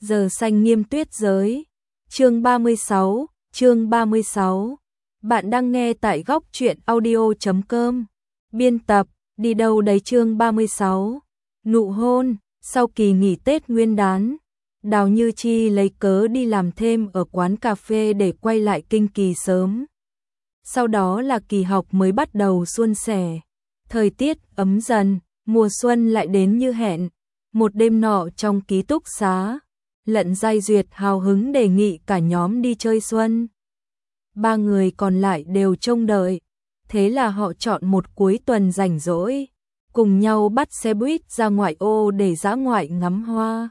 Giờ xanh nghiêm tuyết giới. Chương 36, chương 36. Bạn đang nghe tại góc truyện audio.com. Biên tập, đi đâu đấy chương 36. Nụ hôn, sau kỳ nghỉ Tết Nguyên đán, Đào Như Chi lấy cớ đi làm thêm ở quán cà phê để quay lại kinh kỳ sớm. Sau đó là kỳ học mới bắt đầu suôn sẻ. Thời tiết ấm dần, mùa xuân lại đến như hẹn. Một đêm nọ trong ký túc xá, Lận Giai Duyệt hào hứng đề nghị cả nhóm đi chơi xuân. Ba người còn lại đều trông đợi. Thế là họ chọn một cuối tuần rảnh rỗi, cùng nhau bắt xe buýt ra ngoại ô để dã ngoại ngắm hoa.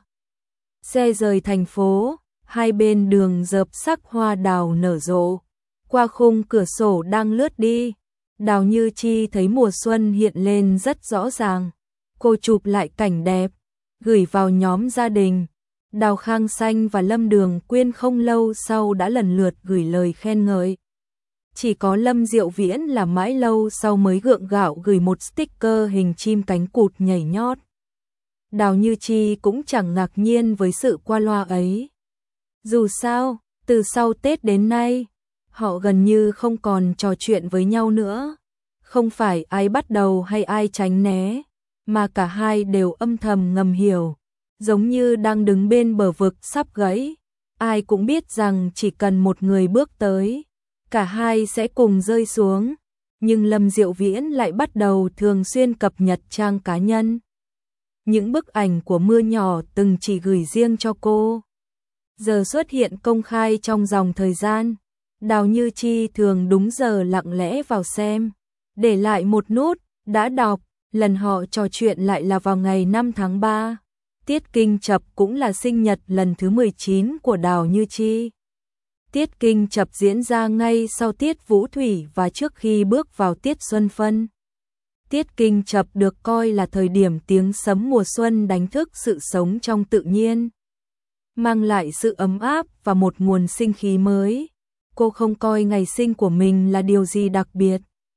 Xe rời thành phố, hai bên đường rợp sắc hoa đào nở rộ. Qua khung cửa sổ đang lướt đi, Đào Như Chi thấy mùa xuân hiện lên rất rõ ràng. Cô chụp lại cảnh đẹp, gửi vào nhóm gia đình. Đào Khang Xanh và Lâm Đường Quyên không lâu sau đã lần lượt gửi lời khen ngợi. Chỉ có Lâm Diệu Viễn là mãi lâu sau mới gượng gạo gửi một sticker hình chim cánh cụt nhảy nhót. Đào Như Chi cũng chẳng ngạc nhiên với sự qua loa ấy. Dù sao, từ sau Tết đến nay, họ gần như không còn trò chuyện với nhau nữa. Không phải ai bắt đầu hay ai tránh né, mà cả hai đều âm thầm ngầm hiểu. Giống như đang đứng bên bờ vực sắp gãy, ai cũng biết rằng chỉ cần một người bước tới, cả hai sẽ cùng rơi xuống. Nhưng Lâm Diệu Viễn lại bắt đầu thường xuyên cập nhật trang cá nhân. Những bức ảnh của mưa nhỏ từng chỉ gửi riêng cho cô, giờ xuất hiện công khai trong dòng thời gian. Đào Như Chi thường đúng giờ lặng lẽ vào xem, để lại một nút, đã đọc. Lần họ trò chuyện lại là vào ngày 5 tháng 3. Tiết Kinh Chập cũng là sinh nhật lần thứ 19 của Đào Như Chi. Tiết Kinh Chập diễn ra ngay sau tiết Vũ Thủy và trước khi bước vào tiết Xuân Phân. Tiết Kinh Chập được coi là thời điểm tiếng sấm mùa xuân đánh thức sự sống trong tự nhiên, mang lại sự ấm áp và một nguồn sinh khí mới. Cô không coi ngày sinh của mình là điều gì đặc biệt.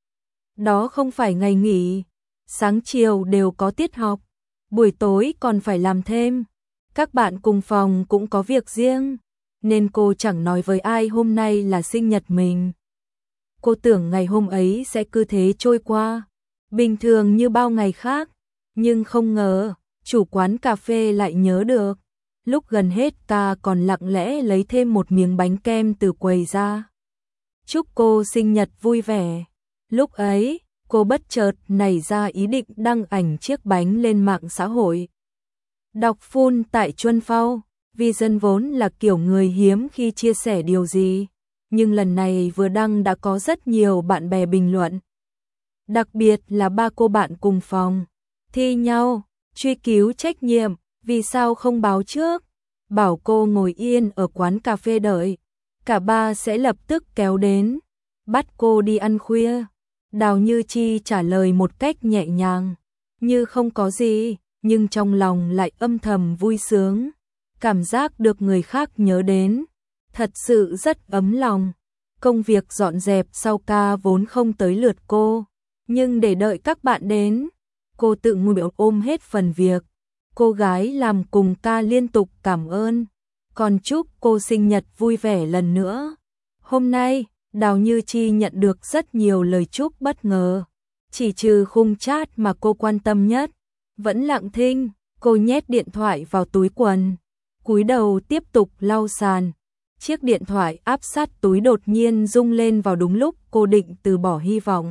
Đó không phải ngày nghỉ, sáng chiều đều có tiết học, buổi tối còn phải làm thêm. Các bạn cùng phòng cũng có việc riêng, nên cô chẳng nói với ai hôm nay là sinh nhật mình. Cô tưởng ngày hôm ấy sẽ cứ thế trôi qua, bình thường như bao ngày khác, nhưng không ngờ, chủ quán cà phê lại nhớ được. Lúc gần hết ca còn lặng lẽ lấy thêm một miếng bánh kem từ quầy ra. Chúc cô sinh nhật vui vẻ. Lúc ấy, cô bất chợt nảy ra ý định đăng ảnh chiếc bánh lên mạng xã hội. Đọc full tại Chuân Phao, vì dân vốn là kiểu người hiếm khi chia sẻ điều gì, nhưng lần này vừa đăng đã có rất nhiều bạn bè bình luận. Đặc biệt là ba cô bạn cùng phòng, thi nhau, truy cứu trách nhiệm, vì sao không báo trước, bảo cô ngồi yên ở quán cà phê đợi, cả ba sẽ lập tức kéo đến, bắt cô đi ăn khuya. Đào Như Chi trả lời một cách nhẹ nhàng, như không có gì, nhưng trong lòng lại âm thầm vui sướng. Cảm giác được người khác nhớ đến, thật sự rất ấm lòng. Công việc dọn dẹp sau ca vốn không tới lượt cô, nhưng để đợi các bạn đến, cô tự nguyện ôm hết phần việc. Cô gái làm cùng ca liên tục cảm ơn, còn chúc cô sinh nhật vui vẻ lần nữa. Hôm nay, Đào Như Chi nhận được rất nhiều lời chúc bất ngờ, chỉ trừ khung chat mà cô quan tâm nhất. Vẫn lặng thinh, cô nhét điện thoại vào túi quần, cúi đầu tiếp tục lau sàn. Chiếc điện thoại áp sát túi đột nhiên rung lên vào đúng lúc cô định từ bỏ hy vọng.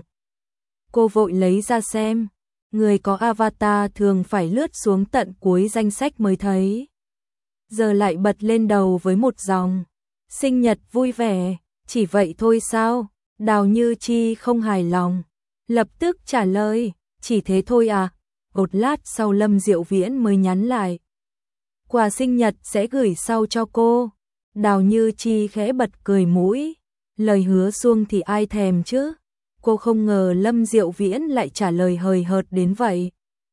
Cô vội lấy ra xem, người có avatar thường phải lướt xuống tận cuối danh sách mới thấy. Giờ lại bật lên đầu với một dòng, sinh nhật vui vẻ. Chỉ vậy thôi sao? Đào Như Chi không hài lòng, lập tức trả lời, chỉ thế thôi à? Một lát sau Lâm Diệu Viễn mới nhắn lại, quà sinh nhật sẽ gửi sau cho cô. Đào Như Chi khẽ bật cười mũi, lời hứa suông thì ai thèm chứ? Cô không ngờ Lâm Diệu Viễn lại trả lời hời hợt đến vậy.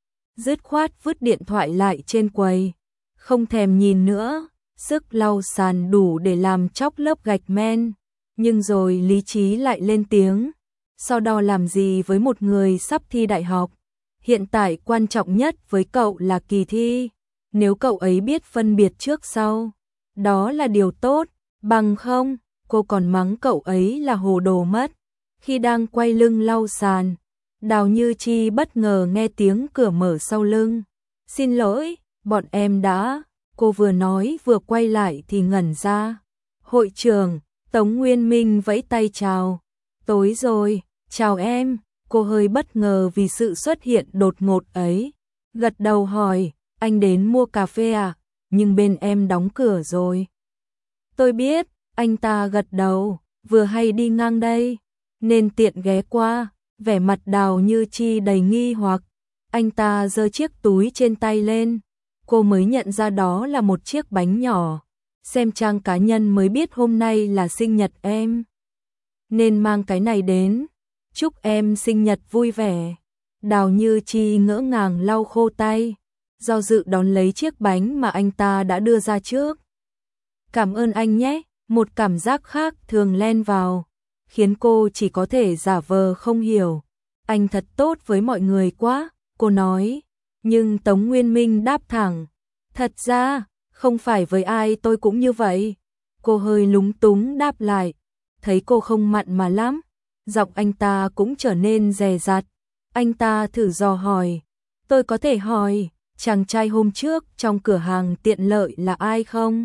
Dứt khoát vứt điện thoại lại trên quầy, không thèm nhìn nữa, sức lau sàn đủ để làm chóc lớp gạch men. Nhưng rồi lý trí lại lên tiếng, so đo làm gì với một người sắp thi đại học, hiện tại quan trọng nhất với cậu là kỳ thi. Nếu cậu ấy biết phân biệt trước sau, đó là điều tốt, bằng không, cô còn mắng cậu ấy là hồ đồ mất. Khi đang quay lưng lau sàn, Đào Như Chi bất ngờ nghe tiếng cửa mở sau lưng. Xin lỗi, bọn em đã. Cô vừa nói vừa quay lại thì ngẩn ra. Hội trưởng, Tống Nguyên Minh vẫy tay chào. Tối rồi, chào em. Cô hơi bất ngờ vì sự xuất hiện đột ngột ấy. Gật đầu hỏi, anh đến mua cà phê à? Nhưng bên em đóng cửa rồi. Tôi biết, anh ta gật đầu, vừa hay đi ngang đây, nên tiện ghé qua. Vẻ mặt Đào Như Chi đầy nghi hoặc. Anh ta giơ chiếc túi trên tay lên. Cô mới nhận ra đó là một chiếc bánh nhỏ. Xem trang cá nhân mới biết hôm nay là sinh nhật em, nên mang cái này đến. Chúc em sinh nhật vui vẻ. Đào Như Chi ngỡ ngàng lau khô tay, do dự đón lấy chiếc bánh mà anh ta đã đưa ra trước. Cảm ơn anh nhé. Một cảm giác khác thường len vào, khiến cô chỉ có thể giả vờ không hiểu. Anh thật tốt với mọi người quá, cô nói. Nhưng Tống Nguyên Minh đáp thẳng, thật ra, không phải với ai tôi cũng như vậy. Cô hơi lúng túng đáp lại, thấy cô không mặn mà lắm. Giọng anh ta cũng trở nên dè dặt. Anh ta thử dò hỏi, tôi có thể hỏi, chàng trai hôm trước trong cửa hàng tiện lợi là ai không?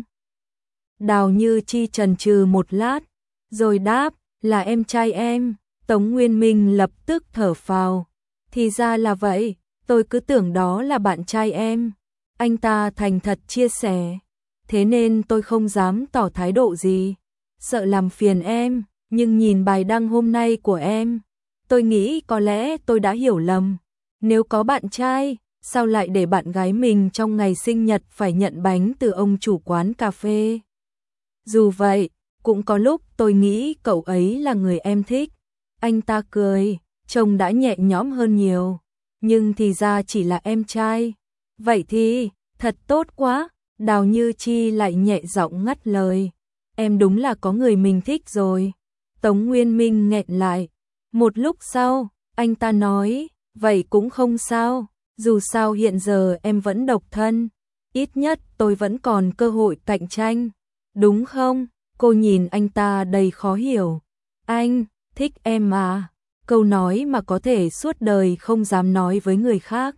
Đào Như Chi chần chừ một lát, rồi đáp, là em trai em. Tống Nguyên Minh lập tức thở phào. Thì ra là vậy, tôi cứ tưởng đó là bạn trai em. Anh ta thành thật chia sẻ. Thế nên tôi không dám tỏ thái độ gì, sợ làm phiền em. Nhưng nhìn bài đăng hôm nay của em, tôi nghĩ có lẽ tôi đã hiểu lầm. Nếu có bạn trai, sao lại để bạn gái mình trong ngày sinh nhật phải nhận bánh từ ông chủ quán cà phê? Dù vậy, cũng có lúc tôi nghĩ cậu ấy là người em thích. Anh ta cười, trông đã nhẹ nhõm hơn nhiều. Nhưng thì ra chỉ là em trai. Vậy thì, thật tốt quá. Đào Như Chi lại nhẹ giọng ngắt lời. Em đúng là có người mình thích rồi. Tống Nguyên Minh nghẹn lại. Một lúc sau, anh ta nói, vậy cũng không sao. Dù sao hiện giờ em vẫn độc thân. Ít nhất tôi vẫn còn cơ hội cạnh tranh. Đúng không? Cô nhìn anh ta đầy khó hiểu. Anh, thích em à? Câu nói mà có thể suốt đời không dám nói với người khác,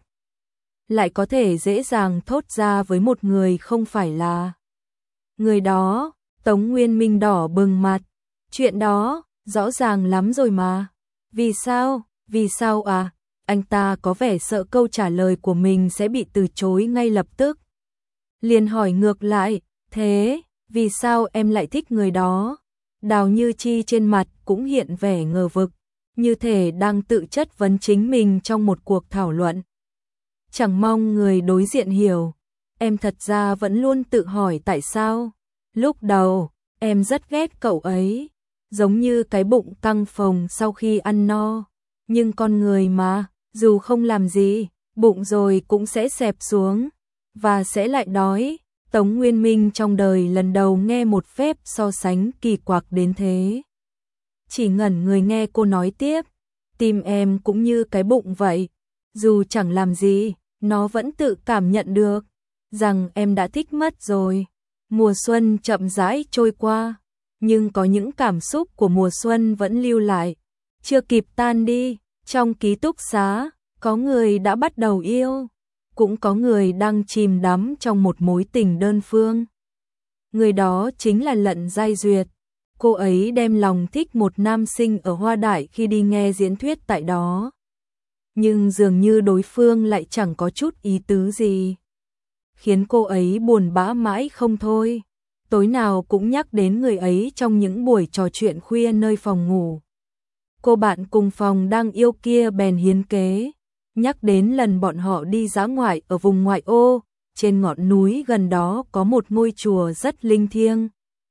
lại có thể dễ dàng thốt ra với một người không phải là người đó. Tống Nguyên Minh đỏ bừng mặt. Chuyện đó, rõ ràng lắm rồi mà. Vì sao? Vì sao à? Anh ta có vẻ sợ câu trả lời của mình sẽ bị từ chối ngay lập tức. Liền hỏi ngược lại, thế, vì sao em lại thích người đó? Đào Như Chi trên mặt cũng hiện vẻ ngờ vực, như thể đang tự chất vấn chính mình trong một cuộc thảo luận. Chẳng mong người đối diện hiểu. Em thật ra vẫn luôn tự hỏi tại sao. Lúc đầu, em rất ghét cậu ấy, giống như cái bụng căng phồng sau khi ăn no. Nhưng con người mà, dù không làm gì, bụng rồi cũng sẽ xẹp xuống, và sẽ lại đói. Tống Nguyên Minh trong đời lần đầu nghe một phép so sánh kỳ quặc đến thế. Chỉ ngẩn người nghe cô nói tiếp, tim em cũng như cái bụng vậy. Dù chẳng làm gì, nó vẫn tự cảm nhận được rằng em đã thích mất rồi. Mùa xuân chậm rãi trôi qua, nhưng có những cảm xúc của mùa xuân vẫn lưu lại, chưa kịp tan đi. Trong ký túc xá, có người đã bắt đầu yêu, cũng có người đang chìm đắm trong một mối tình đơn phương. Người đó chính là Lận Giai Duyệt. Cô ấy đem lòng thích một nam sinh ở Hoa Đại khi đi nghe diễn thuyết tại đó. Nhưng dường như đối phương lại chẳng có chút ý tứ gì, khiến cô ấy buồn bã mãi không thôi. Tối nào cũng nhắc đến người ấy trong những buổi trò chuyện khuya nơi phòng ngủ. Cô bạn cùng phòng đang yêu kia bèn hiến kế, nhắc đến lần bọn họ đi dã ngoại ở vùng ngoại ô, trên ngọn núi gần đó có một ngôi chùa rất linh thiêng.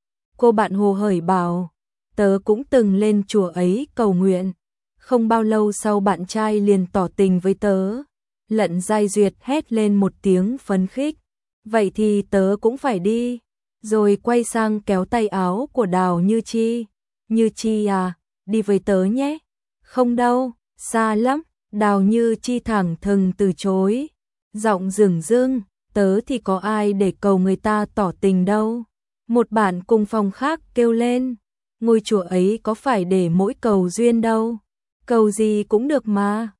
Cô bạn hồ hởi bảo, tớ cũng từng lên chùa ấy cầu nguyện. Không bao lâu sau bạn trai liền tỏ tình với tớ. Lận Giai Duyệt hét lên một tiếng phấn khích, vậy thì tớ cũng phải đi. Rồi quay sang kéo tay áo của Đào Như Chi. Như Chi à, đi với tớ nhé. Không đâu, xa lắm. Đào Như Chi thẳng thừng từ chối, giọng dửng dưng, tớ thì có ai để cầu người ta tỏ tình đâu. Một bạn cùng phòng khác kêu lên, ngôi chùa ấy có phải để mỗi cầu duyên đâu, cầu gì cũng được mà.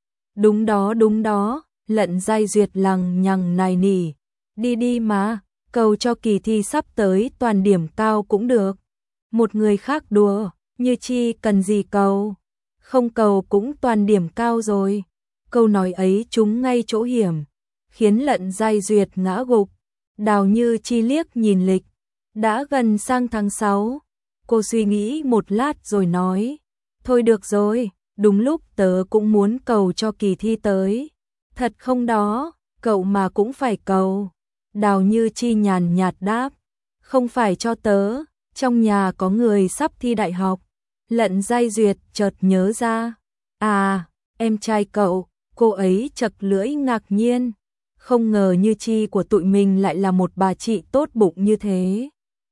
Đúng đó, Lận Giai Duyệt lằng nhằng nài nỉ, đi đi mà, cầu cho kỳ thi sắp tới toàn điểm cao cũng được. Một người khác đùa, Như Chi cần gì cầu, không cầu cũng toàn điểm cao rồi. Câu nói ấy trúng ngay chỗ hiểm, khiến Lận Giai Duyệt ngã gục. Đào Như Chi liếc nhìn lịch, đã gần sang tháng 6. Cô suy nghĩ một lát rồi nói, thôi được rồi, đúng lúc tớ cũng muốn cầu cho kỳ thi tới. Thật không đó, cậu mà cũng phải cầu. Đào Như Chi nhàn nhạt đáp, không phải cho tớ, trong nhà có người sắp thi đại học. Lận Giai Duyệt chợt nhớ ra, à, em trai cậu. Cô ấy chật lưỡi ngạc nhiên, không ngờ Như Chi của tụi mình lại là một bà chị tốt bụng như thế.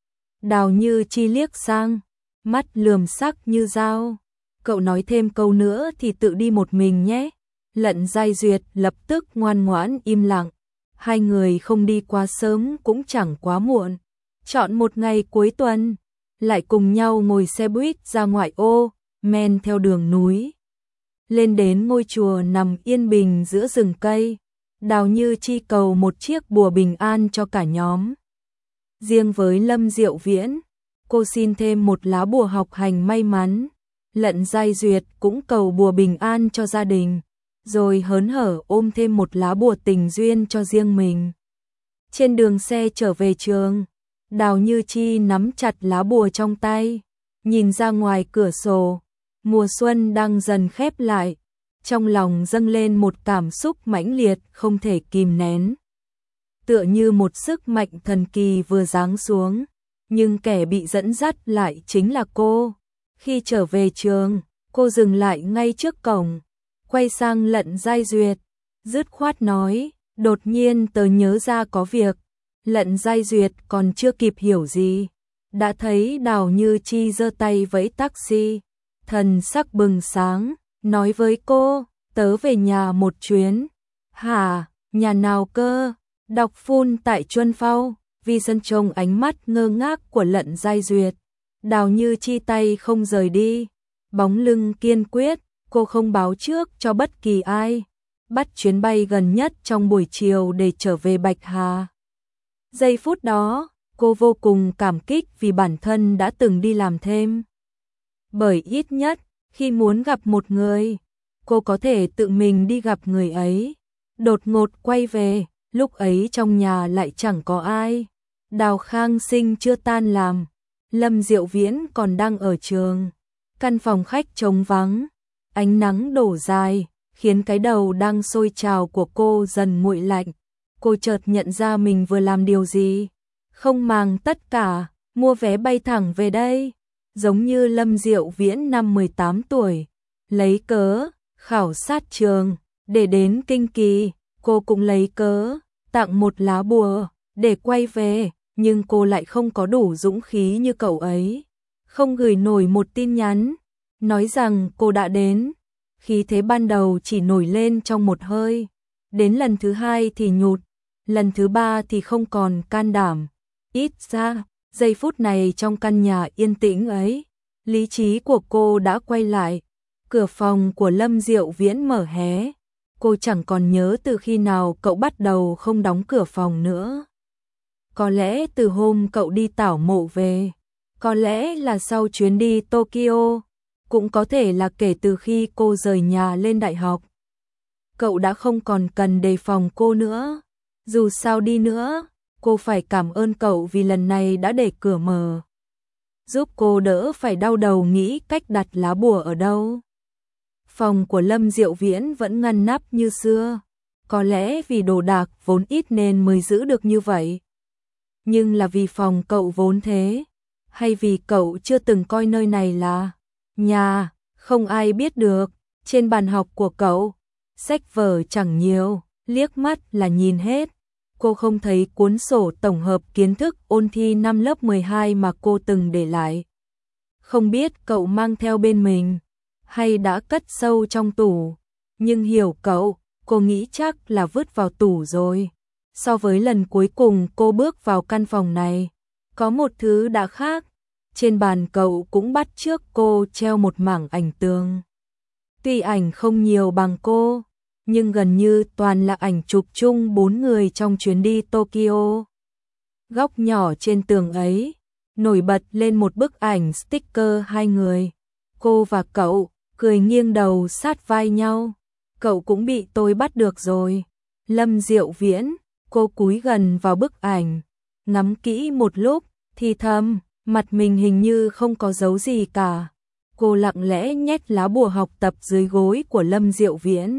Đào Như Chi liếc sang, mắt lườm sắc như dao, cậu nói thêm câu nữa thì tự đi một mình nhé. Lận Giai Duyệt lập tức ngoan ngoãn im lặng, hai người không đi quá sớm cũng chẳng quá muộn. Chọn một ngày cuối tuần, lại cùng nhau ngồi xe buýt ra ngoại ô, men theo đường núi. Lên đến ngôi chùa nằm yên bình giữa rừng cây, Đào Như Chi cầu một chiếc bùa bình an cho cả nhóm. Riêng với Lâm Diệu Viễn, cô xin thêm một lá bùa học hành may mắn. Lận Giai Duyệt cũng cầu bùa bình an cho gia đình, rồi hớn hở ôm thêm một lá bùa tình duyên cho riêng mình. Trên đường xe trở về trường, Đào Như Chi nắm chặt lá bùa trong tay, nhìn ra ngoài cửa sổ. Mùa xuân đang dần khép lại, trong lòng dâng lên một cảm xúc mãnh liệt không thể kìm nén. Tựa như một sức mạnh thần kỳ vừa giáng xuống, nhưng kẻ bị dẫn dắt lại chính là cô. Khi trở về trường, cô dừng lại ngay trước cổng, quay sang Lận Giai Duyệt, dứt khoát nói, đột nhiên tớ nhớ ra có việc. Lận Giai Duyệt còn chưa kịp hiểu gì, đã thấy Đào Như Chi giơ tay vẫy taxi. Thần sắc bừng sáng, nói với cô, tớ về nhà một chuyến. Hả, nhà nào cơ? Đọc phun tại Chuân Phao. Vì sân trông ánh mắt ngơ ngác của Lận Giai Duyệt, Đào Như Chi tay không rời đi, bóng lưng kiên quyết, cô không báo trước cho bất kỳ ai, bắt chuyến bay gần nhất trong buổi chiều để trở về Bạch Hà. Giây phút đó, cô vô cùng cảm kích vì bản thân đã từng đi làm thêm. Bởi ít nhất, khi muốn gặp một người, cô có thể tự mình đi gặp người ấy. Đột ngột quay về, lúc ấy trong nhà lại chẳng có ai. Đào Khang Sinh chưa tan làm, Lâm Diệu Viễn còn đang ở trường. Căn phòng khách trống vắng, ánh nắng đổ dài, khiến cái đầu đang sôi trào của cô dần nguội lạnh. Cô chợt nhận ra mình vừa làm điều gì. Không màng tất cả, mua vé bay thẳng về đây. Giống như Lâm Diệu Viễn năm 18 tuổi, lấy cớ khảo sát trường để đến Kinh Kỳ, cô cũng lấy cớ tặng một lá bùa để quay về, nhưng cô lại không có đủ dũng khí như cậu ấy, không gửi nổi một tin nhắn nói rằng cô đã đến. Khí thế ban đầu chỉ nổi lên trong một hơi, đến lần thứ hai thì nhụt, lần thứ ba thì không còn can đảm. Ít ra giây phút này trong căn nhà yên tĩnh ấy, lý trí của cô đã quay lại. Cửa phòng của Lâm Diệu Viễn mở hé. Cô chẳng còn nhớ từ khi nào cậu bắt đầu không đóng cửa phòng nữa. Có lẽ từ hôm cậu đi tảo mộ về, có lẽ là sau chuyến đi Tokyo, cũng có thể là kể từ khi cô rời nhà lên đại học. Cậu đã không còn cần đề phòng cô nữa. Dù sao đi nữa, cô phải cảm ơn cậu vì lần này đã để cửa mở, giúp cô đỡ phải đau đầu nghĩ cách đặt lá bùa ở đâu. Phòng của Lâm Diệu Viễn vẫn ngăn nắp như xưa, có lẽ vì đồ đạc vốn ít nên mới giữ được như vậy. Nhưng là vì phòng cậu vốn thế, hay vì cậu chưa từng coi nơi này là nhà, không ai biết được. Trên bàn học của cậu, sách vở chẳng nhiều, liếc mắt là nhìn hết. Cô không thấy cuốn sổ tổng hợp kiến thức ôn thi năm lớp 12 mà cô từng để lại. Không biết cậu mang theo bên mình, hay đã cất sâu trong tủ. Nhưng hiểu cậu, cô nghĩ chắc là vứt vào tủ rồi. So với lần cuối cùng cô bước vào căn phòng này, có một thứ đã khác. Trên bàn cậu cũng bắt chước cô treo một mảng ảnh tường. Tuy ảnh không nhiều bằng cô, nhưng gần như toàn là ảnh chụp chung 4 người trong chuyến đi Tokyo. Góc nhỏ trên tường ấy, nổi bật lên một bức ảnh sticker hai người. Cô và cậu, cười nghiêng đầu sát vai nhau. Cậu cũng bị tôi bắt được rồi. Lâm Diệu Viễn, cô cúi gần vào bức ảnh, ngắm kỹ một lúc, thì thầm, mặt mình hình như không có dấu gì cả. Cô lặng lẽ nhét lá bùa học tập dưới gối của Lâm Diệu Viễn.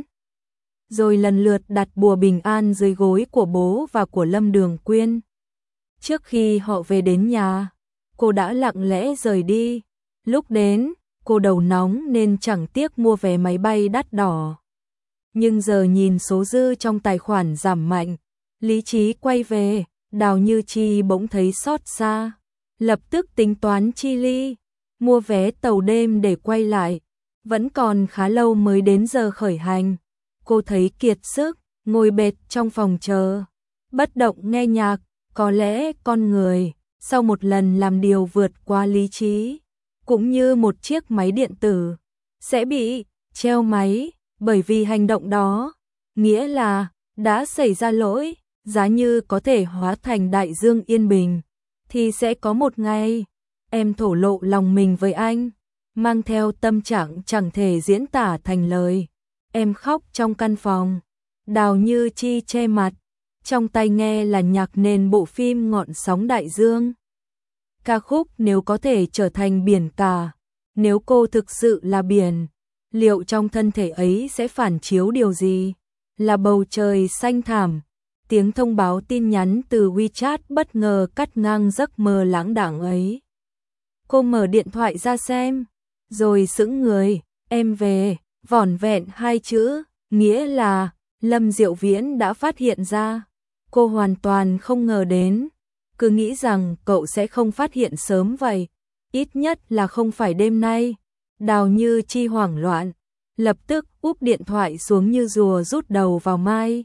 Rồi lần lượt đặt bùa bình an dưới gối của bố và của Lâm Đường Quyên. Trước khi họ về đến nhà, cô đã lặng lẽ rời đi. Lúc đến, cô đầu nóng nên chẳng tiếc mua vé máy bay đắt đỏ. Nhưng giờ nhìn số dư trong tài khoản giảm mạnh, lý trí quay về, Đào Như Chi bỗng thấy xót xa. Lập tức tính toán chi ly, mua vé tàu đêm để quay lại. Vẫn còn khá lâu mới đến giờ khởi hành. Cô thấy kiệt sức, ngồi bệt trong phòng chờ, bất động nghe nhạc. Có lẽ con người, sau một lần làm điều vượt qua lý trí, cũng như một chiếc máy điện tử, sẽ bị treo máy, bởi vì hành động đó, nghĩa là đã xảy ra lỗi. Giá như có thể hóa thành đại dương yên bình, thì sẽ có một ngày, em thổ lộ lòng mình với anh, mang theo tâm trạng chẳng thể diễn tả thành lời. Em khóc trong căn phòng, Đào Như Chi che mặt, trong tai nghe là nhạc nền bộ phim Ngọn sóng đại dương. Ca khúc Nếu có thể trở thành biển cả, nếu cô thực sự là biển, liệu trong thân thể ấy sẽ phản chiếu điều gì? Là bầu trời xanh thẳm. Tiếng thông báo tin nhắn từ WeChat bất ngờ cắt ngang giấc mơ lãng đãng ấy. Cô mở điện thoại ra xem, rồi sững người, em về, vỏn vẹn 2 chữ, nghĩa là Lâm Diệu Viễn đã phát hiện ra. Cô hoàn toàn không ngờ đến, cứ nghĩ rằng cậu sẽ không phát hiện sớm vậy, ít nhất là không phải đêm nay. Đào Như Chi hoảng loạn, lập tức úp điện thoại xuống như rùa rút đầu vào mai.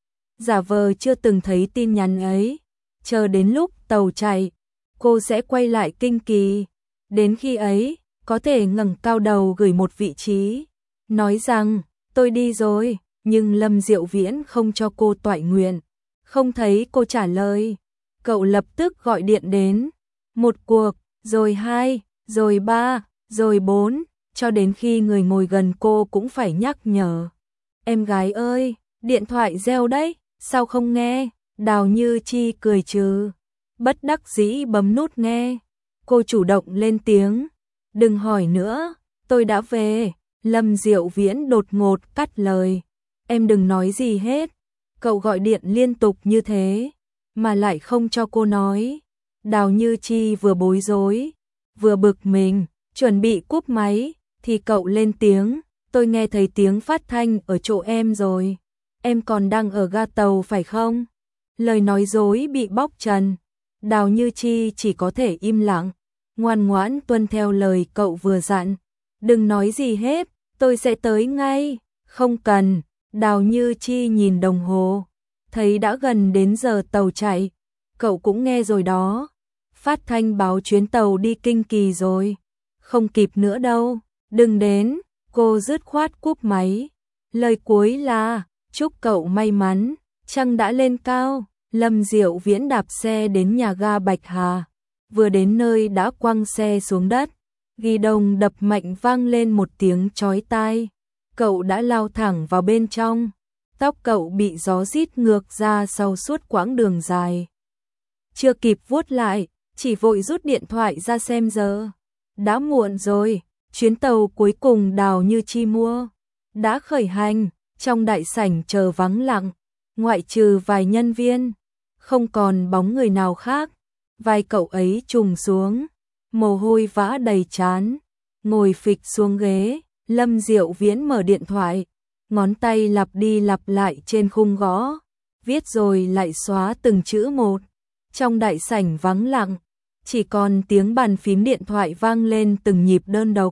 Giả vờ chưa từng thấy tin nhắn ấy, chờ đến lúc tàu chạy, cô sẽ quay lại Kinh Kỳ. Đến khi ấy, có thể ngẩng cao đầu gửi một vị trí, nói rằng, tôi đi rồi, nhưng Lâm Diệu Viễn không cho cô toại nguyện. Không thấy cô trả lời, cậu lập tức gọi điện đến. Một cuộc, rồi 2, rồi 3, rồi 4, cho đến khi người ngồi gần cô cũng phải nhắc nhở. Em gái ơi, điện thoại reo đấy, sao không nghe? Đào Như Chi cười trừ, bất đắc dĩ bấm nút nghe. Cô chủ động lên tiếng, đừng hỏi nữa, tôi đã về. Lâm Diệu Viễn đột ngột cắt lời, em đừng nói gì hết. Cậu gọi điện liên tục như thế, mà lại không cho cô nói. Đào Như Chi vừa bối rối, vừa bực mình, chuẩn bị cúp máy, thì cậu lên tiếng, tôi nghe thấy tiếng phát thanh ở chỗ em rồi. Em còn đang ở ga tàu phải không? Lời nói dối bị bóc trần. Đào Như Chi chỉ có thể im lặng, ngoan ngoãn tuân theo lời cậu vừa dặn. Đừng nói gì hết, tôi sẽ tới ngay. Không cần. Đào Như Chi nhìn đồng hồ, thấy đã gần đến giờ tàu chạy. Cậu cũng nghe rồi đó, phát thanh báo chuyến tàu đi Kinh Kỳ rồi. Không kịp nữa đâu, đừng đến. Cô dứt khoát cúp máy. Lời cuối là, chúc cậu may mắn, trăng đã lên cao. Lâm Diệu Viễn đạp xe đến nhà ga Bạch Hà, vừa đến nơi đã quăng xe xuống đất. Ghi đồng đập mạnh vang lên một tiếng chói tai. Cậu đã lao thẳng vào bên trong, tóc cậu bị gió rít ngược ra sau suốt quãng đường dài. Chưa kịp vuốt lại, chỉ vội rút điện thoại ra xem giờ. Đã muộn rồi, chuyến tàu cuối cùng Đào Như Chi mua đã khởi hành. Trong đại sảnh chờ vắng lặng, ngoại trừ vài nhân viên, không còn bóng người nào khác. Vai cậu ấy trùng xuống, mồ hôi vã đầy trán, ngồi phịch xuống ghế. Lâm Diệu Viễn mở điện thoại, ngón tay lặp đi lặp lại trên khung gõ, viết rồi lại xóa từng chữ một. Trong đại sảnh vắng lặng, chỉ còn tiếng bàn phím điện thoại vang lên từng nhịp đơn độc.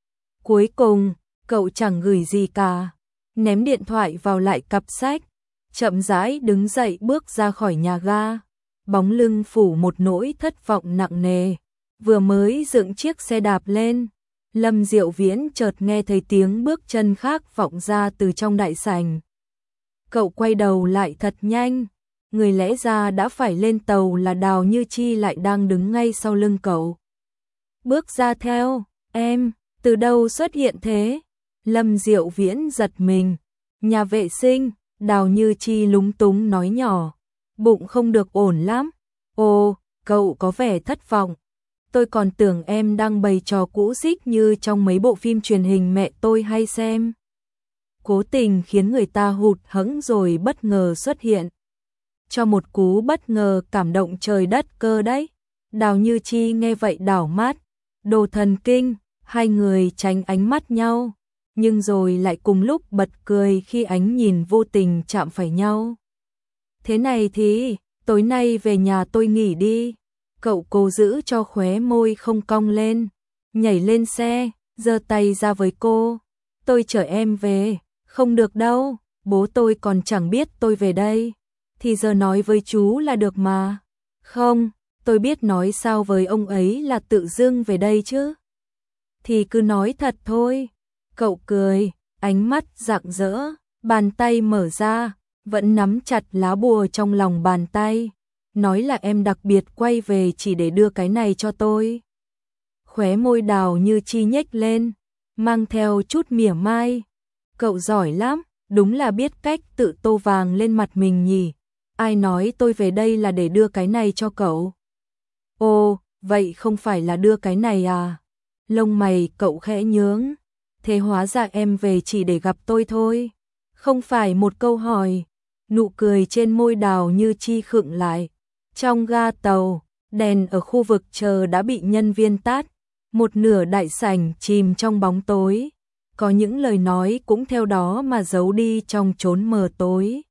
Cuối cùng, cậu chẳng gửi gì cả, ném điện thoại vào lại cặp sách, chậm rãi đứng dậy bước ra khỏi nhà ga, bóng lưng phủ một nỗi thất vọng nặng nề. Vừa mới dựng chiếc xe đạp lên, Lâm Diệu Viễn chợt nghe thấy tiếng bước chân khác vọng ra từ trong đại sảnh. Cậu quay đầu lại thật nhanh, người lẽ ra đã phải lên tàu là Đào Như Chi lại đang đứng ngay sau lưng cậu. Bước ra theo, em, từ đâu xuất hiện thế? Lâm Diệu Viễn giật mình. Nhà vệ sinh, Đào Như Chi lúng túng nói nhỏ, bụng không được ổn lắm. Ồ, cậu có vẻ thất vọng. Tôi còn tưởng em đang bày trò cũ xích như trong mấy bộ phim truyền hình mẹ tôi hay xem. Cố tình khiến người ta hụt hẫng rồi bất ngờ xuất hiện. Cho một cú bất ngờ cảm động trời đất cơ đấy. Đào Như Chi nghe vậy đảo mắt. Đồ thần kinh, hai người tránh ánh mắt nhau, nhưng rồi lại cùng lúc bật cười khi ánh nhìn vô tình chạm phải nhau. Thế này thì, tối nay về nhà tôi nghỉ đi. Cậu cố giữ cho khóe môi không cong lên, nhảy lên xe, giơ tay ra với cô. Tôi chở em về. Không được đâu, bố tôi còn chẳng biết tôi về đây. Thì giờ nói với chú là được mà. Không, tôi biết nói sao với ông ấy là tự dưng về đây chứ. Thì cứ nói thật thôi. Cậu cười, ánh mắt rạng rỡ, bàn tay mở ra, vẫn nắm chặt lá bùa trong lòng bàn tay. Nói là em đặc biệt quay về chỉ để đưa cái này cho tôi. Khóe môi Đào Như Chi nhếch lên, mang theo chút mỉa mai. Cậu giỏi lắm, đúng là biết cách tự tô vàng lên mặt mình nhỉ. Ai nói tôi về đây là để đưa cái này cho cậu? Ồ, vậy không phải là đưa cái này à? Lông mày cậu khẽ nhướng. Thế hóa ra em về chỉ để gặp tôi thôi. Không phải một câu hỏi. Nụ cười trên môi Đào Như Chi khựng lại. Trong ga tàu, đèn ở khu vực chờ đã bị nhân viên tắt. Một nửa đại sảnh chìm trong bóng tối. Có những lời nói cũng theo đó mà giấu đi trong chốn mờ tối.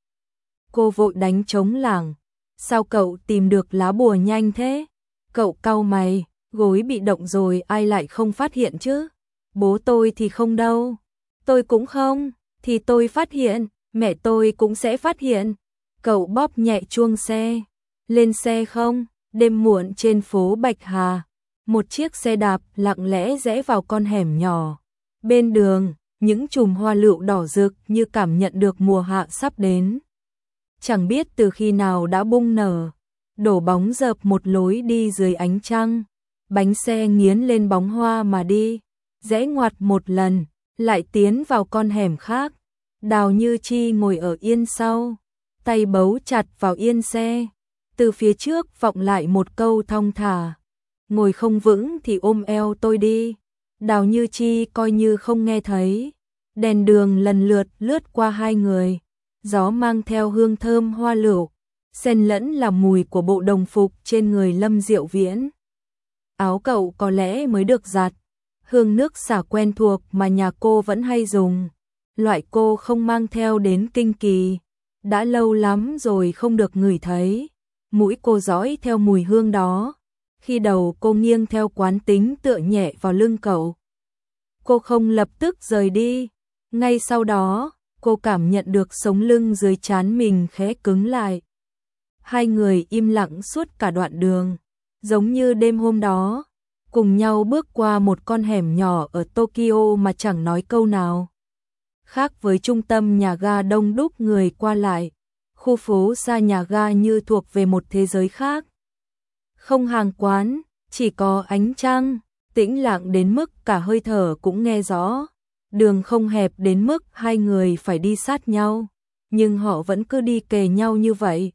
Cô vội đánh trống lảng. Sao cậu tìm được lá bùa nhanh thế? Cậu cau mày, gối bị động rồi ai lại không phát hiện chứ? Bố tôi thì không đâu. Tôi cũng không, thì tôi phát hiện, mẹ tôi cũng sẽ phát hiện. Cậu bóp nhẹ chuông xe. Lên xe không? Đêm muộn trên phố Bạch Hà. Một chiếc xe đạp lặng lẽ rẽ vào con hẻm nhỏ. Bên đường, những chùm hoa lựu đỏ rực như cảm nhận được mùa hạ sắp đến. Chẳng biết từ khi nào đã bung nở, đổ bóng dợp một lối đi dưới ánh trăng. Bánh xe nghiến lên bóng hoa mà đi, rẽ ngoặt một lần, lại tiến vào con hẻm khác. Đào Như Chi ngồi ở yên sau, tay bấu chặt vào yên xe. Từ phía trước vọng lại một câu thong thả. Ngồi không vững thì ôm eo tôi đi. Đào Như Chi coi như không nghe thấy. Đèn đường lần lượt lướt qua hai người. Gió mang theo hương thơm hoa lựu, xen lẫn là mùi của bộ đồng phục trên người Lâm Diệu Viễn. Áo cậu có lẽ mới được giặt. Hương nước xả quen thuộc mà nhà cô vẫn hay dùng. Loại cô không mang theo đến Kinh Kỳ. Đã lâu lắm rồi không được ngửi thấy. Mũi cô dõi theo mùi hương đó. Khi đầu cô nghiêng theo quán tính tựa nhẹ vào lưng cậu. Cô không lập tức rời đi. Ngay sau đó, cô cảm nhận được sống lưng dưới trán mình khẽ cứng lại. Hai người im lặng suốt cả đoạn đường. Giống như đêm hôm đó, cùng nhau bước qua một con hẻm nhỏ ở Tokyo mà chẳng nói câu nào. Khác với trung tâm nhà ga đông đúc người qua lại, khu phố xa nhà ga như thuộc về một thế giới khác. Không hàng quán, chỉ có ánh trăng, tĩnh lặng đến mức cả hơi thở cũng nghe rõ. Đường không hẹp đến mức hai người phải đi sát nhau, nhưng họ vẫn cứ đi kề nhau như vậy.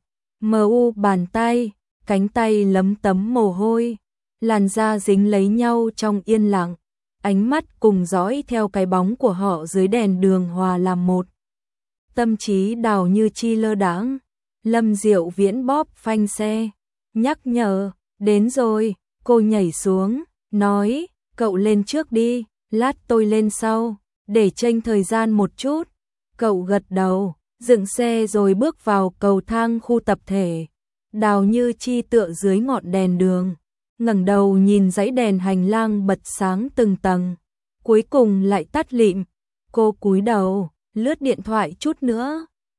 Bàn tay, cánh tay lấm tấm mồ hôi, làn da dính lấy nhau trong yên lặng, ánh mắt cùng dõi theo cái bóng của họ dưới đèn đường hòa làm một. Tâm trí Đào Như Chi lơ đãng. Lâm Diệu Viễn bóp phanh xe, nhắc nhở, đến rồi. Cô nhảy xuống, nói, cậu lên trước đi, lát tôi lên sau, để chênh thời gian một chút. Cậu gật đầu, dựng xe rồi bước vào cầu thang khu tập thể. Đào Như Chi tựa dưới ngọn đèn đường, ngẩng đầu nhìn dãy đèn hành lang bật sáng từng tầng, cuối cùng lại tắt lịm. Cô cúi đầu, lướt điện thoại chút nữa,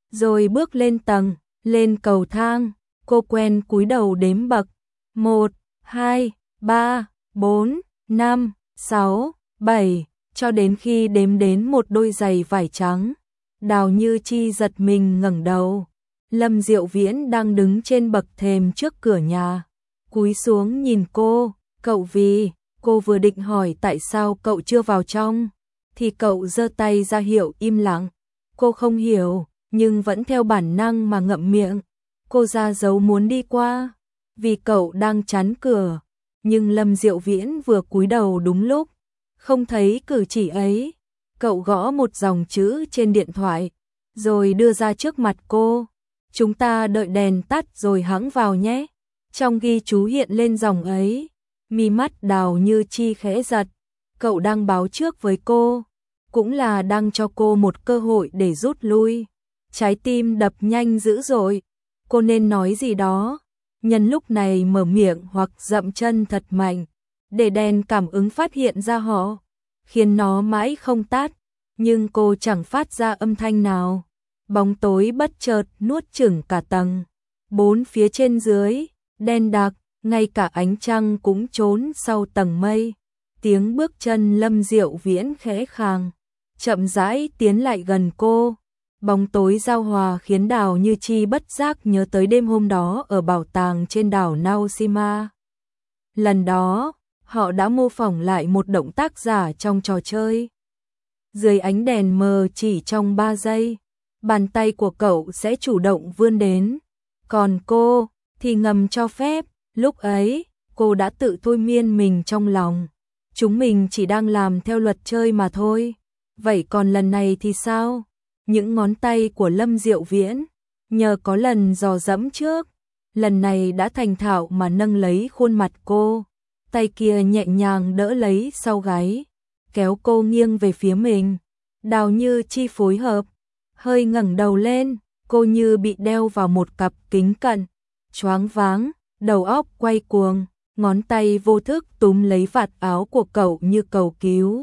rồi bước lên tầng, lên cầu thang, cô quen cúi đầu đếm bậc, 1, 2, 3, 4, 5, 6, 7, cho đến khi đếm đến một đôi giày vải trắng. Đào Như Chi giật mình ngẩng đầu, Lâm Diệu Viễn đang đứng trên bậc thềm trước cửa nhà, cúi xuống nhìn cô, cậu vì, cô vừa định hỏi tại sao cậu chưa vào trong, thì cậu giơ tay ra hiệu im lặng. Cô không hiểu, nhưng vẫn theo bản năng mà ngậm miệng. Cô ra dấu muốn đi qua, vì cậu đang chắn cửa, nhưng Lâm Diệu Viễn vừa cúi đầu đúng lúc, không thấy cử chỉ ấy. Cậu gõ một dòng chữ trên điện thoại, rồi đưa ra trước mặt cô. Chúng ta đợi đèn tắt rồi hẵng vào nhé. Trong ghi chú hiện lên dòng ấy, mi mắt Đào Như Chi khẽ giật. Cậu đang báo trước với cô, cũng là đang cho cô một cơ hội để rút lui. Trái tim đập nhanh dữ dội, cô nên nói gì đó, nhân lúc này mở miệng hoặc dậm chân thật mạnh, để đèn cảm ứng phát hiện ra họ, khiến nó mãi không tắt, nhưng cô chẳng phát ra âm thanh nào. Bóng tối bất chợt nuốt chửng cả tầng, bốn phía trên dưới, đen đặc, ngay cả ánh trăng cũng trốn sau tầng mây. Tiếng bước chân Lâm Diệu Viễn khẽ khàng, chậm rãi tiến lại gần cô. Bóng tối giao hòa khiến Đào Như Chi bất giác nhớ tới đêm hôm đó ở bảo tàng trên đảo Naoshima. Lần đó, họ đã mô phỏng lại một động tác giả trong trò chơi. Dưới ánh đèn mờ chỉ trong 3 giây, bàn tay của cậu sẽ chủ động vươn đến, còn cô thì ngầm cho phép. Lúc ấy, cô đã tự thôi miên mình trong lòng. Chúng mình chỉ đang làm theo luật chơi mà thôi. Vậy còn lần này thì sao? Những ngón tay của Lâm Diệu Viễn, nhờ có lần dò dẫm trước, lần này đã thành thạo mà nâng lấy khuôn mặt cô. Tay kia nhẹ nhàng đỡ lấy sau gáy, kéo cô nghiêng về phía mình. Đào Như Chi phối hợp, hơi ngẩng đầu lên, cô như bị đeo vào một cặp kính cận, choáng váng, đầu óc quay cuồng, ngón tay vô thức túm lấy vạt áo của cậu như cầu cứu.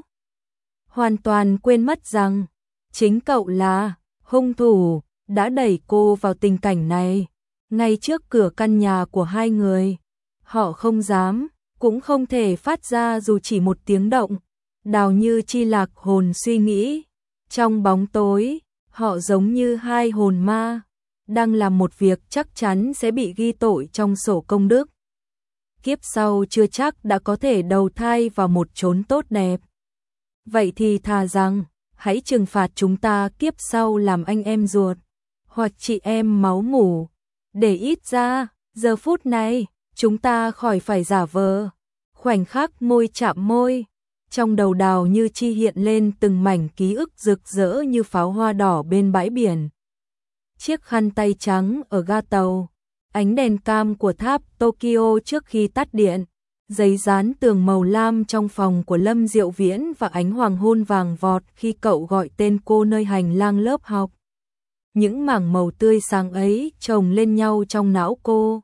Hoàn toàn quên mất rằng, chính cậu là hung thủ, đã đẩy cô vào tình cảnh này, ngay trước cửa căn nhà của hai người. Họ không dám, cũng không thể phát ra dù chỉ một tiếng động. Đào Như Chi lạc hồn suy nghĩ, trong bóng tối, họ giống như hai hồn ma, đang làm một việc chắc chắn sẽ bị ghi tội trong sổ công đức. Kiếp sau chưa chắc đã có thể đầu thai vào một chốn tốt đẹp. Vậy thì thà rằng, hãy trừng phạt chúng ta kiếp sau làm anh em ruột, hoặc chị em máu mủ, để ít ra, giờ phút này, chúng ta khỏi phải giả vờ. Khoảnh khắc môi chạm môi, trong đầu Đào Như Chi hiện lên từng mảnh ký ức rực rỡ như pháo hoa đỏ bên bãi biển. Chiếc khăn tay trắng ở ga tàu, ánh đèn cam của tháp Tokyo trước khi tắt điện, giấy dán tường màu lam trong phòng của Lâm Diệu Viễn và ánh hoàng hôn vàng vọt khi cậu gọi tên cô nơi hành lang lớp học. Những mảng màu tươi sáng ấy chồng lên nhau trong não cô.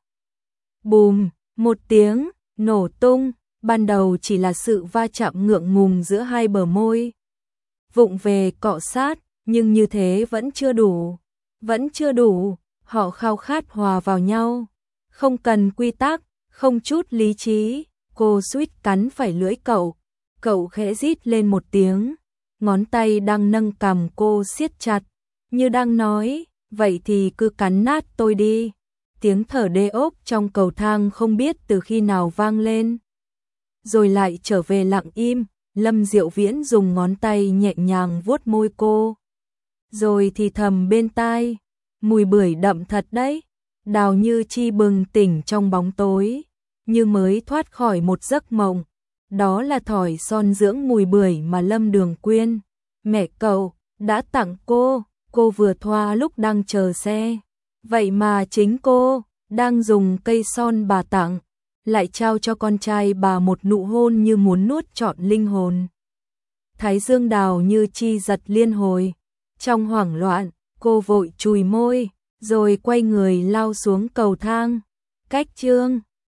Bùm, một tiếng, nổ tung, ban đầu chỉ là sự va chạm ngượng ngùng giữa hai bờ môi. Vụng về cọ sát, nhưng như thế vẫn chưa đủ. Vẫn chưa đủ, họ khao khát hòa vào nhau. Không cần quy tắc, không chút lý trí, cô suýt cắn phải lưỡi cậu. Cậu khẽ rít lên một tiếng, ngón tay đang nâng cằm cô siết chặt, như đang nói, vậy thì cứ cắn nát tôi đi. Tiếng thở đê ốp trong cầu thang không biết từ khi nào vang lên, rồi lại trở về lặng im. Lâm Diệu Viễn dùng ngón tay nhẹ nhàng vuốt môi cô, rồi thì thầm bên tai, mùi bưởi đậm thật đấy. Đào Như Chi bừng tỉnh trong bóng tối, như mới thoát khỏi một giấc mộng. Đó là thỏi son dưỡng mùi bưởi mà Lâm Đường Quyên, mẹ cậu, đã tặng cô vừa thoa lúc đang chờ xe. Vậy mà chính cô, đang dùng cây son bà tặng, lại trao cho con trai bà một nụ hôn như muốn nuốt trọn linh hồn. Thái dương Đào Như Chi giật liên hồi. Trong hoảng loạn, cô vội chùi môi, rồi quay người lao xuống cầu thang. Cách chương